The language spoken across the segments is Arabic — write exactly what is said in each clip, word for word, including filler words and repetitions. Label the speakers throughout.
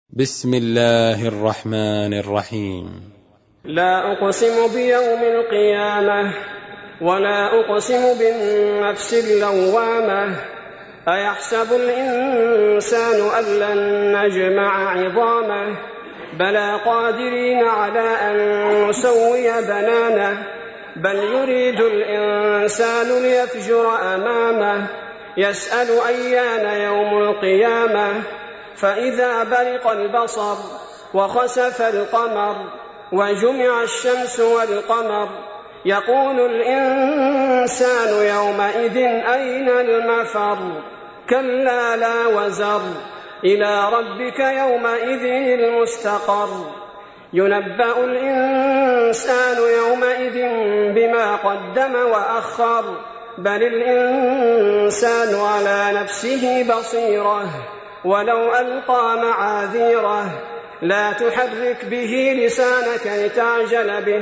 Speaker 1: بسم الله الرحمن الرحيم.
Speaker 2: لا أقسم بيوم القيامة ولا أقسم بالنفس اللوامة أيحسب الإنسان أن لن نجمع عظامه بلى قادرين على أن نسوي بنانه بل يريد الإنسان ليفجر أمامه يسأل أيان يوم القيامة فإذا برق البصر وخسف القمر وجمع الشمس والقمر يقول الإنسان يومئذ أين المفر كلا لا وزر إلى ربك يومئذ المستقر ينبأ الإنسان يومئذ بما قدم وأخر بل الإنسان على نفسه بصيرة ولو ألقى معاذيره لا تحرك به لسانك لتعجل به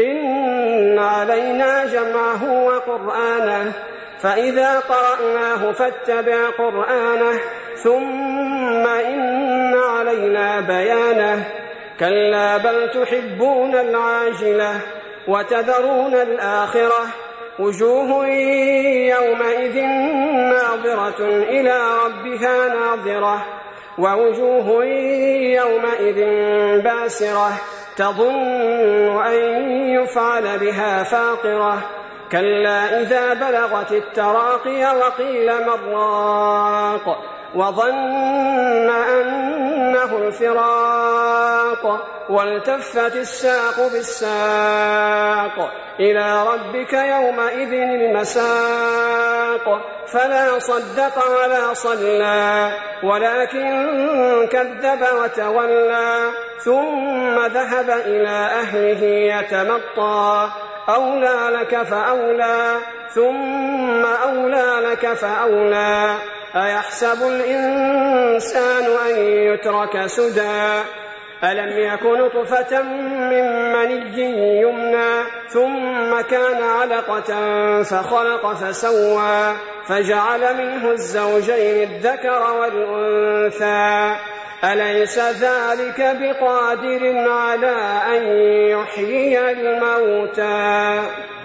Speaker 2: إن علينا جمعه وقرآنه فإذا قرأناه فاتبع قرآنه ثم إن علينا بيانه كلا بل تحبون العاجلة وتذرون الآخرة وجوه يومئذ ناظرة إلى ربها ناظرة ووجوه يومئذ باسرة تظن أن يفعل بها فاقرة كلا إذا بلغت التراقي وقيل من راق وظن أنه الفراق والتفت الساق بالساق إلى ربك يومئذ المساق فلا صدق ولا صلى ولكن كذب وتولى ثم ذهب إلى أهله يتمطى أولى لك فأولى ثم أولى لك فأولى أيحسب الإنسان أن يترك سدى ألم يك نطفة من مني يمنى ثم كان علقة فخلق فسوى فجعل منه الزوجين الذكر والأنثى أليس ذلك بقادر على أن يحيي الموتى